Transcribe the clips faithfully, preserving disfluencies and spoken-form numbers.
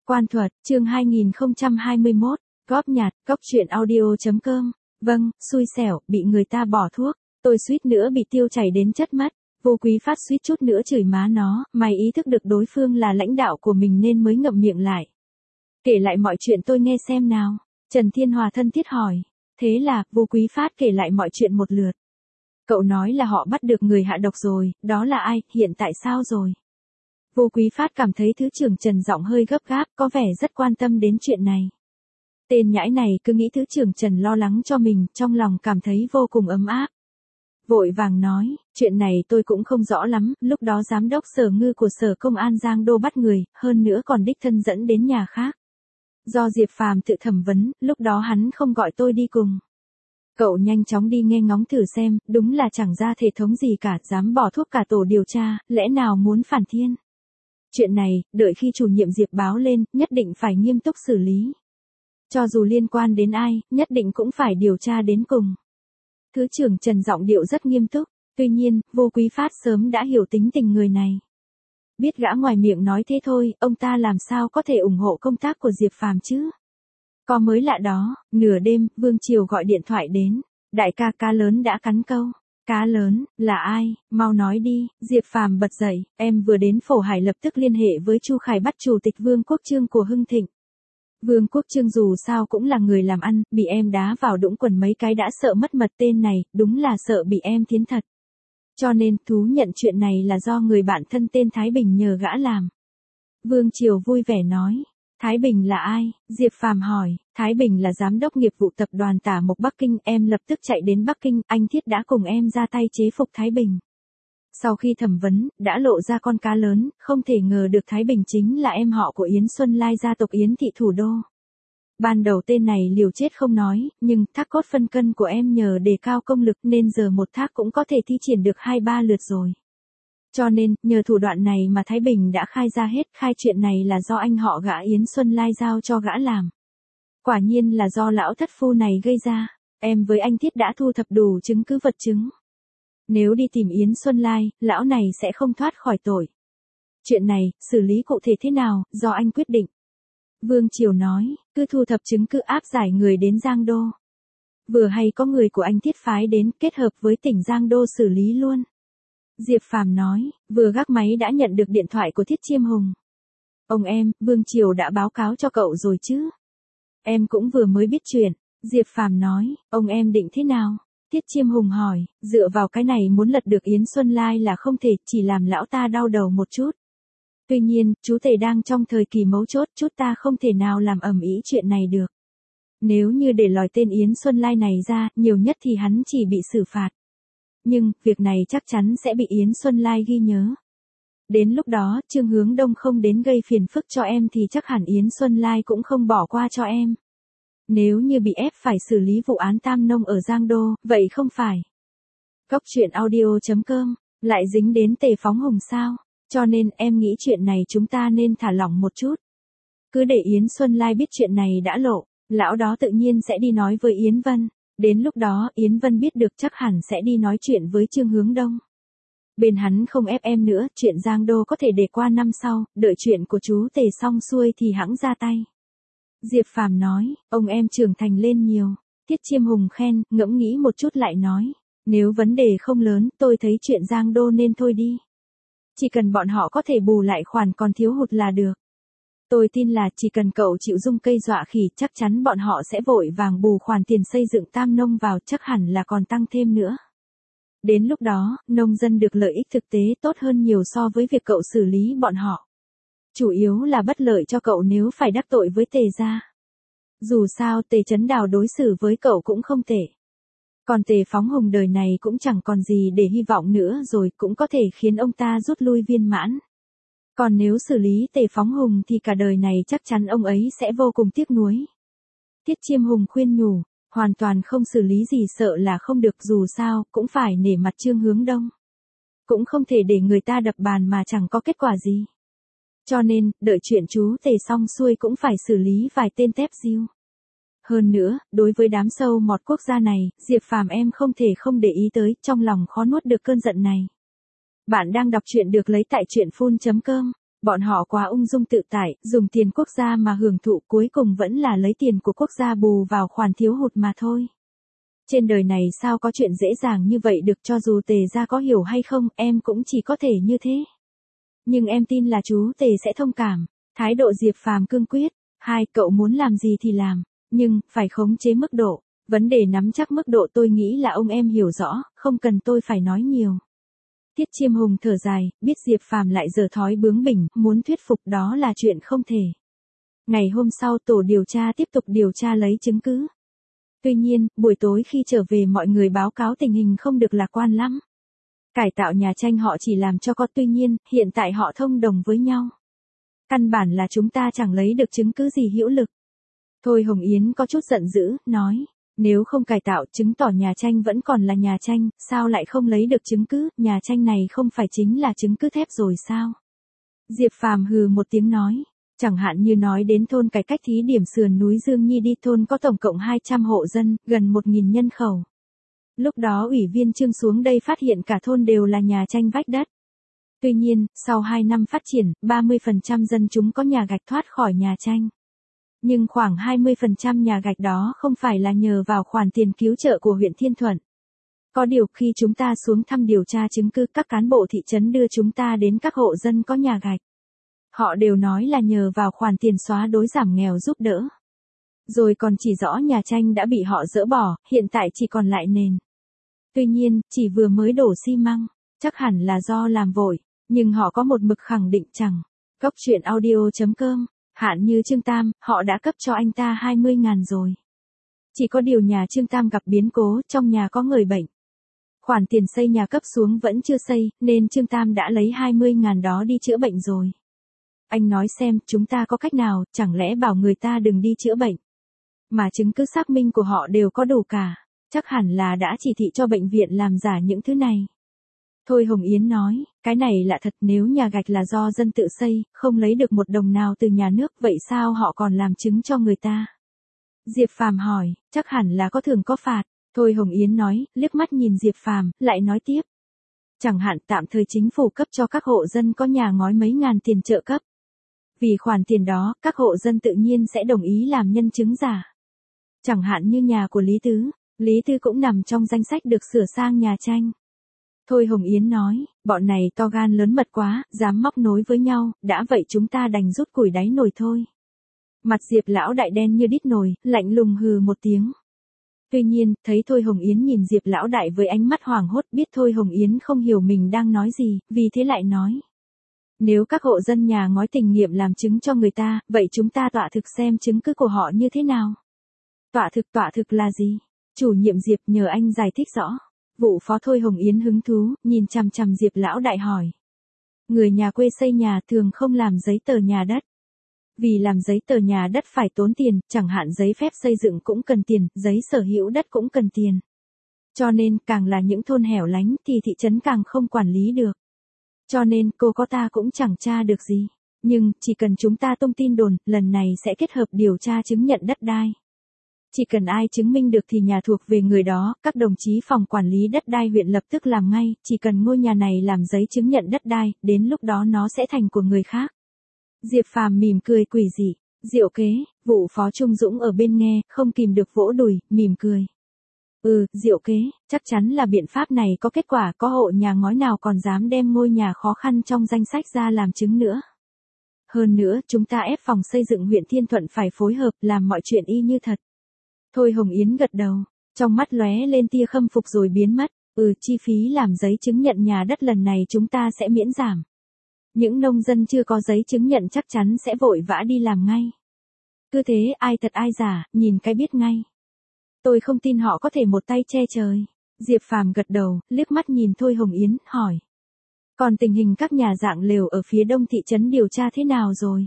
Quan thuật, chương hai nghìn không trăm hai mươi mốt, góp nhặt, góc truyện audio.com. Vâng, xui xẻo, bị người ta bỏ thuốc, tôi suýt nữa bị tiêu chảy đến chất mất. Vô Quý Phát suýt chút nữa chửi má nó, mày ý thức được đối phương là lãnh đạo của mình nên mới ngậm miệng lại. Kể lại mọi chuyện tôi nghe xem nào. Trần Thiên Hòa thân thiết hỏi. Thế là, Vô Quý Phát kể lại mọi chuyện một lượt. Cậu nói là họ bắt được người hạ độc rồi, đó là ai, hiện tại sao rồi? Vô Quý Phát cảm thấy Thứ trưởng Trần giọng hơi gấp gáp, có vẻ rất quan tâm đến chuyện này. Tên nhãi này cứ nghĩ Thứ trưởng Trần lo lắng cho mình, trong lòng cảm thấy vô cùng ấm áp. Vội vàng nói, chuyện này tôi cũng không rõ lắm, lúc đó giám đốc Sở Ngư của Sở Công an Giang Đô bắt người, hơn nữa còn đích thân dẫn đến nhà khác. Do Diệp Phàm tự thẩm vấn, lúc đó hắn không gọi tôi đi cùng. Cậu nhanh chóng đi nghe ngóng thử xem, đúng là chẳng ra thể thống gì cả, dám bỏ thuốc cả tổ điều tra, lẽ nào muốn phản thiên. Chuyện này, đợi khi chủ nhiệm Diệp báo lên, nhất định phải nghiêm túc xử lý. Cho dù liên quan đến ai, nhất định cũng phải điều tra đến cùng. Thứ trưởng Trần giọng điệu rất nghiêm túc, tuy nhiên, Vô Quý Phát sớm đã hiểu tính tình người này. Biết gã ngoài miệng nói thế thôi, ông ta làm sao có thể ủng hộ công tác của Diệp Phàm chứ? Có mới lạ đó, nửa đêm, Vương Triều gọi điện thoại đến. Đại ca, cá lớn đã cắn câu. Cá lớn, là ai, mau nói đi. Diệp Phàm bật dậy, em vừa đến Phổ Hải lập tức liên hệ với Chu Khải bắt chủ tịch Vương Quốc Trương của Hưng Thịnh. Vương Quốc Trương dù sao cũng là người làm ăn, bị em đá vào đũng quần mấy cái đã sợ mất mật, tên này, đúng là sợ bị em thiến thật. Cho nên, thú nhận chuyện này là do người bạn thân tên Thái Bình nhờ gã làm. Vương Triều vui vẻ nói. Thái Bình là ai? Diệp Phàm hỏi. Thái Bình là giám đốc nghiệp vụ tập đoàn Tả Mộc Bắc Kinh, em lập tức chạy đến Bắc Kinh, anh Thiết đã cùng em ra tay chế phục Thái Bình. Sau khi thẩm vấn, đã lộ ra con cá lớn, không thể ngờ được Thái Bình chính là em họ của Yến Xuân Lai gia tộc Yến Thị thủ đô. Ban đầu tên này liều chết không nói, nhưng thác cốt phân cân của em nhờ đề cao công lực nên giờ một thác cũng có thể thi triển được hai ba lượt rồi. Cho nên, nhờ thủ đoạn này mà Thái Bình đã khai ra hết, khai chuyện này là do anh họ gã Yến Xuân Lai giao cho gã làm. Quả nhiên là do lão thất phu này gây ra, em với anh Thiết đã thu thập đủ chứng cứ vật chứng. Nếu đi tìm Yến Xuân Lai, lão này sẽ không thoát khỏi tội. Chuyện này, xử lý cụ thể thế nào, do anh quyết định. Vương Triều nói, cứ thu thập chứng cứ áp giải người đến Giang Đô. Vừa hay có người của anh Thiết phái đến, kết hợp với tỉnh Giang Đô xử lý luôn. Diệp Phàm nói, vừa gác máy đã nhận được điện thoại của Thiết Chiêm Hùng. Ông em, Vương Triều đã báo cáo cho cậu rồi chứ? Em cũng vừa mới biết chuyện. Diệp Phàm nói, ông em định thế nào? Thiết Chiêm Hùng hỏi, dựa vào cái này muốn lật được Yến Xuân Lai là không thể, chỉ làm lão ta đau đầu một chút. Tuy nhiên, chú Tề đang trong thời kỳ mấu chốt, chút ta không thể nào làm ầm ĩ chuyện này được. Nếu như để lòi tên Yến Xuân Lai này ra, nhiều nhất thì hắn chỉ bị xử phạt. Nhưng, việc này chắc chắn sẽ bị Yến Xuân Lai ghi nhớ. Đến lúc đó, Trương Hướng Đông không đến gây phiền phức cho em thì chắc hẳn Yến Xuân Lai cũng không bỏ qua cho em. Nếu như bị ép phải xử lý vụ án Tam Nông ở Giang Đô, vậy không phải. Góc truyện audio.com, lại dính đến Tề Phóng Hùng sao? Cho nên em nghĩ chuyện này chúng ta nên thả lỏng một chút. Cứ để Yến Xuân Lai biết chuyện này đã lộ, lão đó tự nhiên sẽ đi nói với Yến Vân. Đến lúc đó, Yến Vân biết được chắc hẳn sẽ đi nói chuyện với Trương Hướng Đông. Bên hắn không ép em nữa, chuyện Giang Đô có thể để qua năm sau, đợi chuyện của chú Tề xong xuôi thì hẵng ra tay. Diệp Phàm nói, ông em trưởng thành lên nhiều. Thiết Chiêm Hùng khen, ngẫm nghĩ một chút lại nói, nếu vấn đề không lớn, tôi thấy chuyện Giang Đô nên thôi đi. Chỉ cần bọn họ có thể bù lại khoản còn thiếu hụt là được. Tôi tin là chỉ cần cậu chịu dung cây dọa khỉ, chắc chắn bọn họ sẽ vội vàng bù khoản tiền xây dựng Tam Nông vào, chắc hẳn là còn tăng thêm nữa. Đến lúc đó, nông dân được lợi ích thực tế tốt hơn nhiều so với việc cậu xử lý bọn họ. Chủ yếu là bất lợi cho cậu nếu phải đắc tội với Tề gia. Dù sao Tề Chấn Đào đối xử với cậu cũng không tệ. Còn Tề Phóng Hùng đời này cũng chẳng còn gì để hy vọng nữa rồi, cũng có thể khiến ông ta rút lui viên mãn. Còn nếu xử lý Tề Phóng Hùng thì cả đời này chắc chắn ông ấy sẽ vô cùng tiếc nuối. Thiết Chiêm Hùng khuyên nhủ, hoàn toàn không xử lý gì sợ là không được, dù sao, cũng phải nể mặt Trương Hướng Đông. Cũng không thể để người ta đập bàn mà chẳng có kết quả gì. Cho nên, đợi chuyện chú Tề xong xuôi cũng phải xử lý vài tên tép diêu. Hơn nữa, đối với đám sâu mọt quốc gia này, Diệp Phàm em không thể không để ý tới, trong lòng khó nuốt được cơn giận này. Bạn đang đọc truyện được lấy tại truyện phun chấm com. Bọn họ quá ung dung tự tại, dùng tiền quốc gia mà hưởng thụ, cuối cùng vẫn là lấy tiền của quốc gia bù vào khoản thiếu hụt mà thôi. Trên đời này sao có chuyện dễ dàng như vậy được, cho dù Tề gia có hiểu hay không, em cũng chỉ có thể như thế. Nhưng em tin là chú Tề sẽ thông cảm. Thái độ Diệp Phàm cương quyết. Hai, cậu muốn làm gì thì làm, nhưng, phải khống chế mức độ. Vấn đề nắm chắc mức độ tôi nghĩ là ông em hiểu rõ, không cần tôi phải nói nhiều. Tiết Chiêm Hùng thở dài, biết Diệp Phàm lại giở thói bướng bỉnh, muốn thuyết phục đó là chuyện không thể. Ngày hôm sau tổ điều tra tiếp tục điều tra lấy chứng cứ. Tuy nhiên, buổi tối khi trở về mọi người báo cáo tình hình không được lạc quan lắm. Cải tạo nhà tranh họ chỉ làm cho có, tuy nhiên, hiện tại họ thông đồng với nhau. Căn bản là chúng ta chẳng lấy được chứng cứ gì hữu lực. Thôi Hồng Yến có chút giận dữ, nói, nếu không cải tạo chứng tỏ nhà tranh vẫn còn là nhà tranh, sao lại không lấy được chứng cứ, nhà tranh này không phải chính là chứng cứ thép rồi sao? Diệp Phàm hừ một tiếng nói, chẳng hạn như nói đến thôn cải cách thí điểm sườn núi Dương Nhi đi, thôn có tổng cộng hai trăm hộ dân, gần một nghìn nhân khẩu. Lúc đó ủy viên Trương xuống đây phát hiện cả thôn đều là nhà tranh vách đất. Tuy nhiên, sau hai năm phát triển, ba mươi phần trăm dân chúng có nhà gạch thoát khỏi nhà tranh. Nhưng khoảng hai mươi phần trăm nhà gạch đó không phải là nhờ vào khoản tiền cứu trợ của huyện Thiên Thuận. Có điều khi chúng ta xuống thăm điều tra chứng cứ, các cán bộ thị trấn đưa chúng ta đến các hộ dân có nhà gạch. Họ đều nói là nhờ vào khoản tiền xóa đói giảm nghèo giúp đỡ. Rồi còn chỉ rõ nhà tranh đã bị họ dỡ bỏ, hiện tại chỉ còn lại nền. Tuy nhiên, chỉ vừa mới đổ xi măng, chắc hẳn là do làm vội, nhưng họ có một mực khẳng định chẳng. Cốc truyện audio chấm com, hạn như Trương Tam, họ đã cấp cho anh ta hai mươi ngàn rồi. Chỉ có điều nhà Trương Tam gặp biến cố, trong nhà có người bệnh. Khoản tiền xây nhà cấp xuống vẫn chưa xây, nên Trương Tam đã lấy hai mươi ngàn đó đi chữa bệnh rồi. Anh nói xem, chúng ta có cách nào, chẳng lẽ bảo người ta đừng đi chữa bệnh. Mà chứng cứ xác minh của họ đều có đủ cả, chắc hẳn là đã chỉ thị cho bệnh viện làm giả những thứ này. Thôi Hồng Yến nói, cái này là thật, nếu nhà gạch là do dân tự xây, không lấy được một đồng nào từ nhà nước, vậy sao họ còn làm chứng cho người ta? Diệp Phàm hỏi, chắc hẳn là có thưởng có phạt. Thôi Hồng Yến nói, liếc mắt nhìn Diệp Phàm, lại nói tiếp. Chẳng hạn tạm thời chính phủ cấp cho các hộ dân có nhà ngói mấy ngàn tiền trợ cấp. Vì khoản tiền đó, các hộ dân tự nhiên sẽ đồng ý làm nhân chứng giả. Chẳng hạn như nhà của Lý Tứ, Lý Tư cũng nằm trong danh sách được sửa sang nhà tranh. Thôi Hồng Yến nói, bọn này to gan lớn mật quá, dám móc nối với nhau, đã vậy chúng ta đành rút củi đáy nồi thôi. Mặt Diệp lão đại đen như đít nồi, lạnh lùng hừ một tiếng. Tuy nhiên, thấy Thôi Hồng Yến nhìn Diệp lão đại với ánh mắt hoảng hốt, biết Thôi Hồng Yến không hiểu mình đang nói gì, vì thế lại nói. Nếu các hộ dân nhà ngói tình nghiệm làm chứng cho người ta, vậy chúng ta tọa thực xem chứng cứ của họ như thế nào? Tọa thực tọa thực là gì? Chủ nhiệm Diệp nhờ anh giải thích rõ. Vụ phó Thôi Hồng Yến hứng thú, nhìn chằm chằm Diệp lão đại hỏi. Người nhà quê xây nhà thường không làm giấy tờ nhà đất. Vì làm giấy tờ nhà đất phải tốn tiền, chẳng hạn giấy phép xây dựng cũng cần tiền, giấy sở hữu đất cũng cần tiền. Cho nên, càng là những thôn hẻo lánh thì thị trấn càng không quản lý được. Cho nên, cô có ta cũng chẳng tra được gì. Nhưng, chỉ cần chúng ta tung tin đồn, lần này sẽ kết hợp điều tra chứng nhận đất đai. Chỉ cần ai chứng minh được thì nhà thuộc về người đó, các đồng chí phòng quản lý đất đai huyện lập tức làm ngay, chỉ cần ngôi nhà này làm giấy chứng nhận đất đai, đến lúc đó nó sẽ thành của người khác. Diệp Phàm mỉm cười quỷ dị, diệu kế, vụ phó Trung Dũng ở bên nghe, không kìm được vỗ đùi, mỉm cười. Ừ, diệu kế, chắc chắn là biện pháp này có kết quả, có hộ nhà ngói nào còn dám đem ngôi nhà khó khăn trong danh sách ra làm chứng nữa. Hơn nữa, chúng ta ép phòng xây dựng huyện Thiên Thuận phải phối hợp, làm mọi chuyện y như thật. Thôi Hồng Yến gật đầu, trong mắt lóe lên tia khâm phục rồi biến mất. Ừ, chi phí làm giấy chứng nhận nhà đất lần này chúng ta sẽ miễn giảm. Những nông dân chưa có giấy chứng nhận chắc chắn sẽ vội vã đi làm ngay. Cứ thế ai thật ai giả, nhìn cái biết ngay. Tôi không tin họ có thể một tay che trời. Diệp Phàm gật đầu, liếc mắt nhìn Thôi Hồng Yến, hỏi. Còn tình hình các nhà dạng lều ở phía đông thị trấn điều tra thế nào rồi?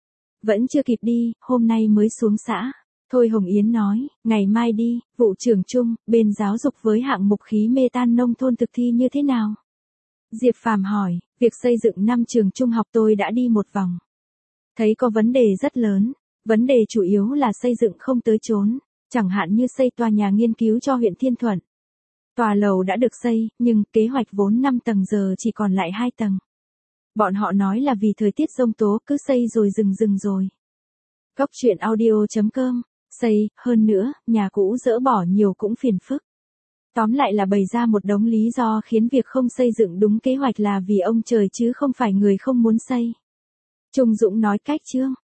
Vẫn chưa kịp đi, hôm nay mới xuống xã. Thôi Hồng Yến nói, ngày mai đi, vụ trưởng chung, bên giáo dục với hạng mục khí mê tan nông thôn thực thi như thế nào? Diệp Phàm hỏi, việc xây dựng năm trường trung học tôi đã đi một vòng. Thấy có vấn đề rất lớn, vấn đề chủ yếu là xây dựng không tới chốn, chẳng hạn như xây tòa nhà nghiên cứu cho huyện Thiên Thuận. Tòa lầu đã được xây, nhưng kế hoạch vốn năm tầng giờ chỉ còn lại hai tầng. Bọn họ nói là vì thời tiết giông tố cứ xây rồi dừng dừng rồi. Góc chuyện audio.com, xây, hơn nữa, nhà cũ dỡ bỏ nhiều cũng phiền phức. Tóm lại là bày ra một đống lý do khiến việc không xây dựng đúng kế hoạch là vì ông trời chứ không phải người không muốn xây. Trung Dũng nói cách chương.